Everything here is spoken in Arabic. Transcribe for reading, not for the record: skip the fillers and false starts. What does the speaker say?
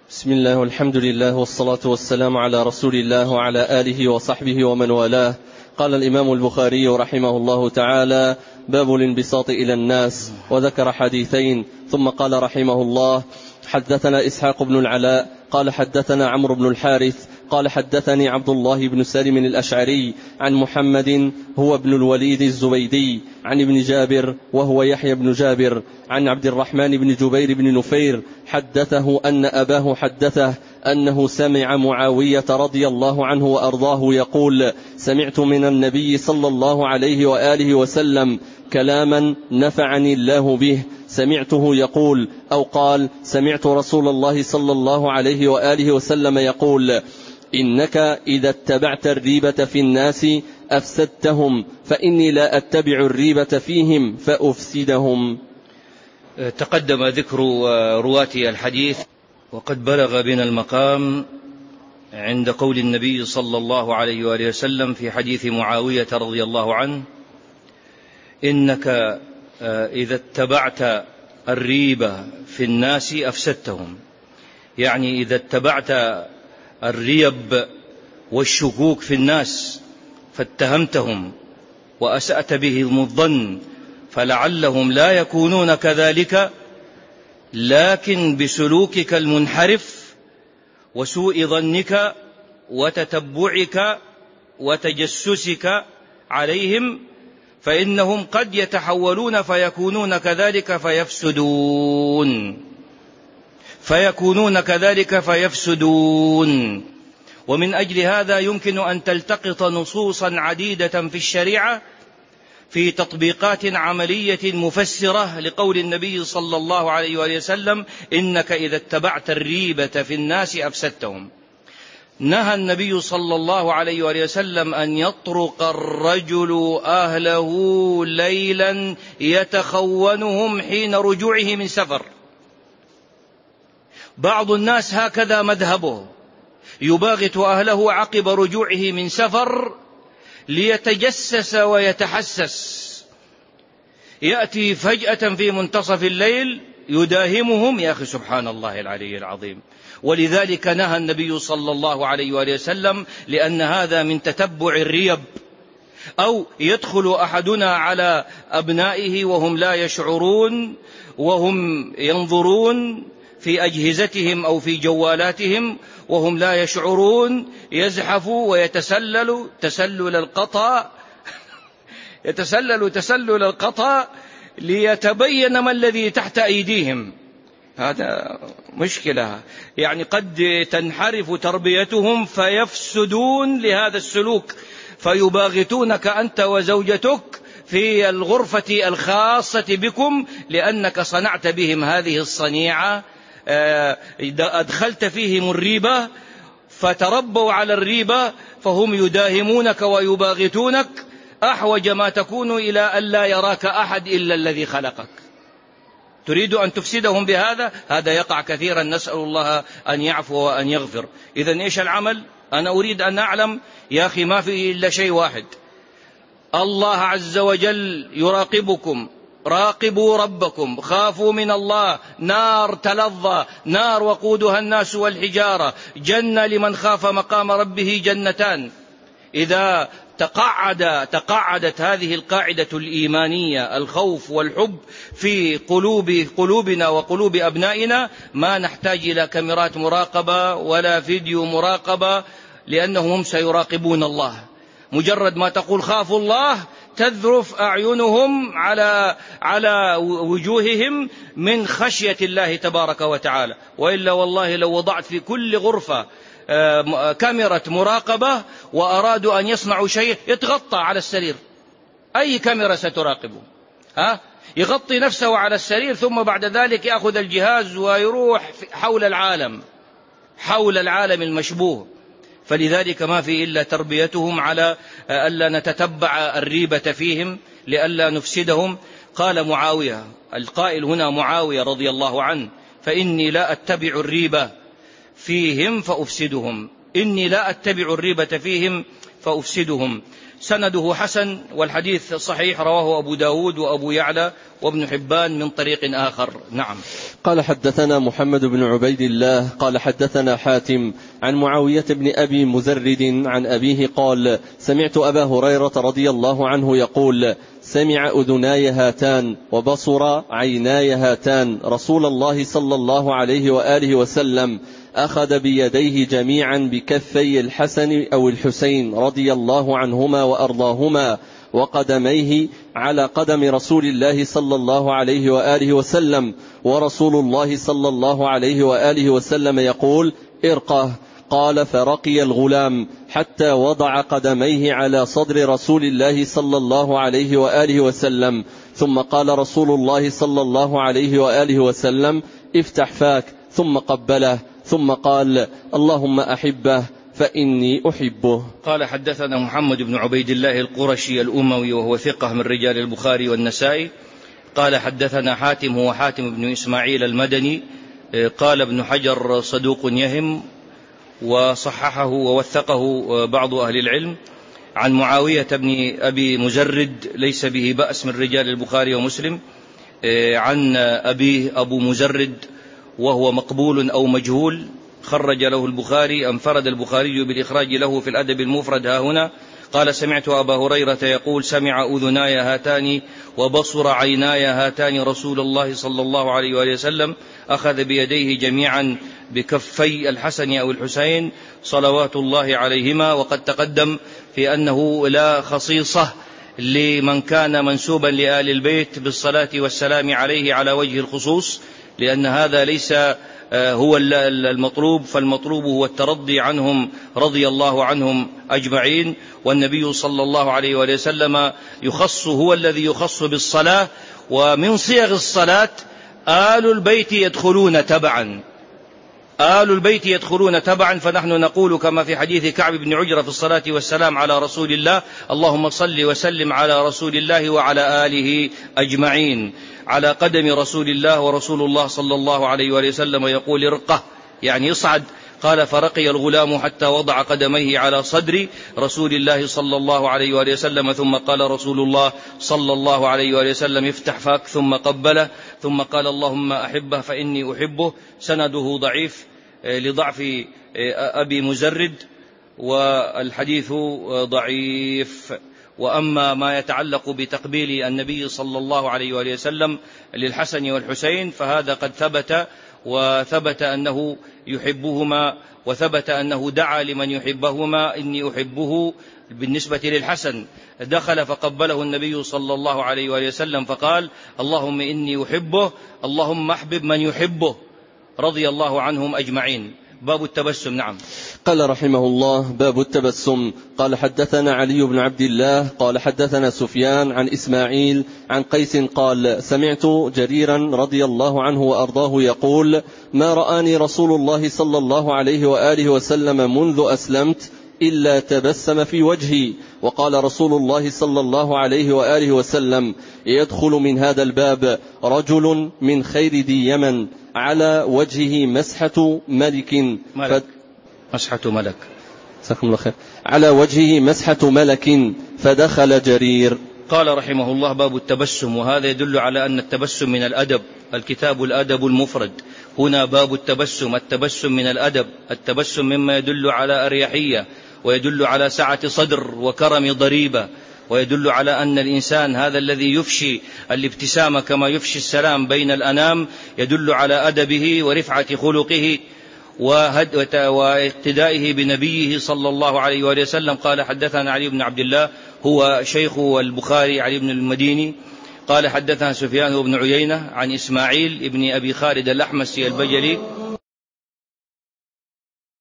بسم الله والحمد لله والصلاة والسلام على رسول الله وعلى آله وصحبه ومن والاه. قال الإمام البخاري رحمه الله تعالى: باب الانبساط إلى الناس، وذكر حديثين ثم قال رحمه الله: حدثنا إسحاق بن العلاء قال حدثنا عمرو بن الحارث قال حدثني عبد الله بن سالم الأشعري عن محمد هو ابن الوليد الزبيدي عن ابن جابر وهو يحيى بن جابر عن عبد الرحمن بن جبير بن نفير حدثه أن أباه حدثه أنه سمع معاوية رضي الله عنه وأرضاه يقول: سمعت من النبي صلى الله عليه وآله وسلم كلاما نفعني الله به، سمعته يقول أو قال: سمعت رسول الله صلى الله عليه وآله وسلم يقول: إنك إذا اتبعت الريبة في الناس أفسدتهم، فإني لا أتبع الريبة فيهم فأفسدهم. تقدم ذكر رواة الحديث، وقد بلغ بنا المقام عند قول النبي صلى الله عليه وآله وسلم في حديث معاوية رضي الله عنه: إنك إذا اتبعت الريبة في الناس أفسدتهم، يعني إذا اتبعت الريب والشكوك في الناس فاتهمتهم وأسأت بهم الظن فلعلهم لا يكونون كذلك، لكن بسلوكك المنحرف وسوء ظنك وتتبعك وتجسسك عليهم فإنهم قد يتحولون فيكونون كذلك فيفسدون. ومن أجل هذا يمكن أن تلتقط نصوصا عديدة في الشريعة في تطبيقات عملية مفسرة لقول النبي صلى الله عليه وآله وسلم: إنك إذا اتبعت الريبة في الناس أفسدتهم. نهى النبي صلى الله عليه وآله وسلم أن يطرق الرجل أهله ليلا يتخونهم حين رجوعه من سفر. بعض الناس هكذا مذهبه، يباغت أهله عقب رجوعه من سفر ليتجسس ويتحسس، يأتي فجأة في منتصف الليل يداهمهم. يا أخي سبحان الله العلي العظيم. ولذلك نهى النبي صلى الله عليه وآله وسلم، لأن هذا من تتبع الريب. أو يدخل أحدنا على أبنائه وهم لا يشعرون، وهم ينظرون في أجهزتهم أو في جوالاتهم وهم لا يشعرون، يزحف ويتسلل تسلل القطا ليتبين ما الذي تحت أيديهم. هذا مشكلة، يعني قد تنحرف تربيتهم فيفسدون لهذا السلوك، فيباغتونك أنت وزوجتك في الغرفة الخاصة بكم لأنك صنعت بهم هذه الصنيعة، أدخلت فيهم الريبة فتربوا على الريبة، فهم يداهمونك ويباغتونك أحوج ما تكون إلى أن لا يراك أحد إلا الذي خلقك. تريد أن تفسدهم بهذا؟ هذا يقع كثيرا، نسأل الله أن يعفو وأن يغفر. إذن إيش العمل؟ أنا أريد أن أعلم يا أخي ما فيه إلا شيء واحد: الله عز وجل يراقبكم، راقبوا ربكم، خافوا من الله، نار تلظى، نار وقودها الناس والحجارة، جنة لمن خاف مقام ربه جنتان. إذا تقعدت هذه القاعدة الإيمانية، الخوف والحب في قلوبنا وقلوب أبنائنا، ما نحتاج إلى كاميرات مراقبة ولا فيديو مراقبة، لأنهم هم سيراقبون الله. مجرد ما تقول خافوا الله تذرف أعينهم على وجوههم من خشية الله تبارك وتعالى. وإلا والله لو وضعت في كل غرفة كاميرا مراقبة وأرادوا أن يصنعوا شيء يتغطى على السرير، أي كاميرا ستراقبه؟ يغطي نفسه على السرير، ثم بعد ذلك يأخذ الجهاز ويروح حول العالم المشبوه. فلذلك ما في إلا تربيتهم على ألا نتتبع الريبة فيهم لألا نفسدهم. قال معاوية، القائل هنا معاوية رضي الله عنه: فإني لا أتبع الريبة فيهم فأفسدهم. إني لا أتبع الريبة فيهم فأفسدهم. سنده حسن، والحديث صحيح، رواه أبو داود وأبو يعلى وابن حبان من طريق آخر. نعم. قال حدثنا محمد بن عبيد الله قال حدثنا حاتم عن معاوية بن أبي مزرد عن أبيه قال سمعت أبا هريرة رضي الله عنه يقول سمع أذناي هاتان وبصر عيناي هاتان رسول الله صلى الله عليه وآله وسلم أخذ بيديه جميعا بكفي الحسن أو الحسين رضي الله عنهما وأرضاهما وقدميه على قدم رسول الله صلى الله عليه وآله وسلم، ورسول الله صلى الله عليه وآله وسلم يقول ارقه. قال فرقي الغلام حتى وضع قدميه على صدر رسول الله صلى الله عليه وآله وسلم، ثم قال رسول الله صلى الله عليه وآله وسلم افتح فاك، ثم قبله، ثم قال اللهم أحبه فإني أحبه. قال حدثنا محمد بن عبيد الله القرشي الأموي وهو ثقة من رجال البخاري والنسائي. قال حدثنا حاتم هو حاتم بن إسماعيل المدني. قال ابن حجر صدوق يهم، وصححه ووثقه بعض أهل العلم. عن معاوية بن أبي مزرد ليس به بأس من رجال البخاري ومسلم. عن أبيه أبو مزرد وهو مقبول أو مجهول، خرج له البخاري، انفرد البخاري بالإخراج له في الأدب المفرد ها هنا. قال سمعت أبا هريرة يقول سمع أذناي هاتان وبصر عيناي هاتان رسول الله صلى الله عليه وآله وسلم أخذ بيديه جميعا بكفي الحسن أو الحسين صلوات الله عليهما. وقد تقدم في أنه لا خصيصة لمن كان منسوبا لآل البيت بالصلاة والسلام عليه على وجه الخصوص، لأن هذا ليس هو المطلوب، فالمطلوب هو الترضي عنهم رضي الله عنهم أجمعين. والنبي صلى الله عليه وآله وسلم يخص، هو الذي يخص بالصلاة، ومن صيغ الصلاة آل البيت يدخلون تبعا، آل البيت يدخلون تبعا. فنحن نقول كما في حديث كعب بن عجرة في الصلاة والسلام على رسول الله اللهم صل وسلم على رسول الله وعلى آله أجمعين، على قدم رسول الله، ورسول الله صلى الله عليه وآله وسلم يقول ارقه يعني يصعد. قال فرقي الغلام حتى وضع قدميه على صدر رسول الله صلى الله عليه وآله وسلم، ثم قال رسول الله صلى الله عليه وآله وسلم افتح فاك، ثم قبله، ثم قال اللهم أحبه فإني أحبه. سنده ضعيف لضعف أبي مزرد، والحديث ضعيف. وأما ما يتعلق بتقبيل النبي صلى الله عليه وآله وسلم للحسن والحسين فهذا قد ثبت، وثبت أنه يحبهما، وثبت أنه دعا لمن يحبهما إني أحبه. بالنسبة للحسن دخل فقبله النبي صلى الله عليه وآله وسلم فقال اللهم إني أحبه، اللهم أحبب من يحبه رضي الله عنهم أجمعين. باب التبسم. نعم. قال رحمه الله باب التبسم. قال حدثنا علي بن عبد الله قال حدثنا سفيان عن إسماعيل عن قيس قال سمعت جريرا رضي الله عنه وأرضاه يقول ما رآني رسول الله صلى الله عليه وآله وسلم منذ أسلمت إلا تبسم في وجهي. وقال رسول الله صلى الله عليه وآله وسلم يدخل من هذا الباب رجل من خير ذي يمن على وجهه مسحة ملك مسحة ملك على وجهه مسحة ملك فدخل جرير. قال رحمه الله باب التبسم، وهذا يدل على أن التبسم من الأدب. الكتاب الأدب المفرد، هنا باب التبسم. التبسم من الأدب، التبسم مما يدل على أريحية، ويدل على سعة صدر وكرم ضريبة، ويدل على أن الإنسان هذا الذي يفشي الابتسامة كما يفشي السلام بين الأنام يدل على أدبه ورفعة خلقه واقتدائه بنبيه صلى الله عليه وآله وسلم. قال حدثنا علي بن عبد الله هو شيخ البخاري علي بن المديني. قال حدثنا سفيان بن عيينة عن إسماعيل ابن أبي خالد الأحمسي البجلي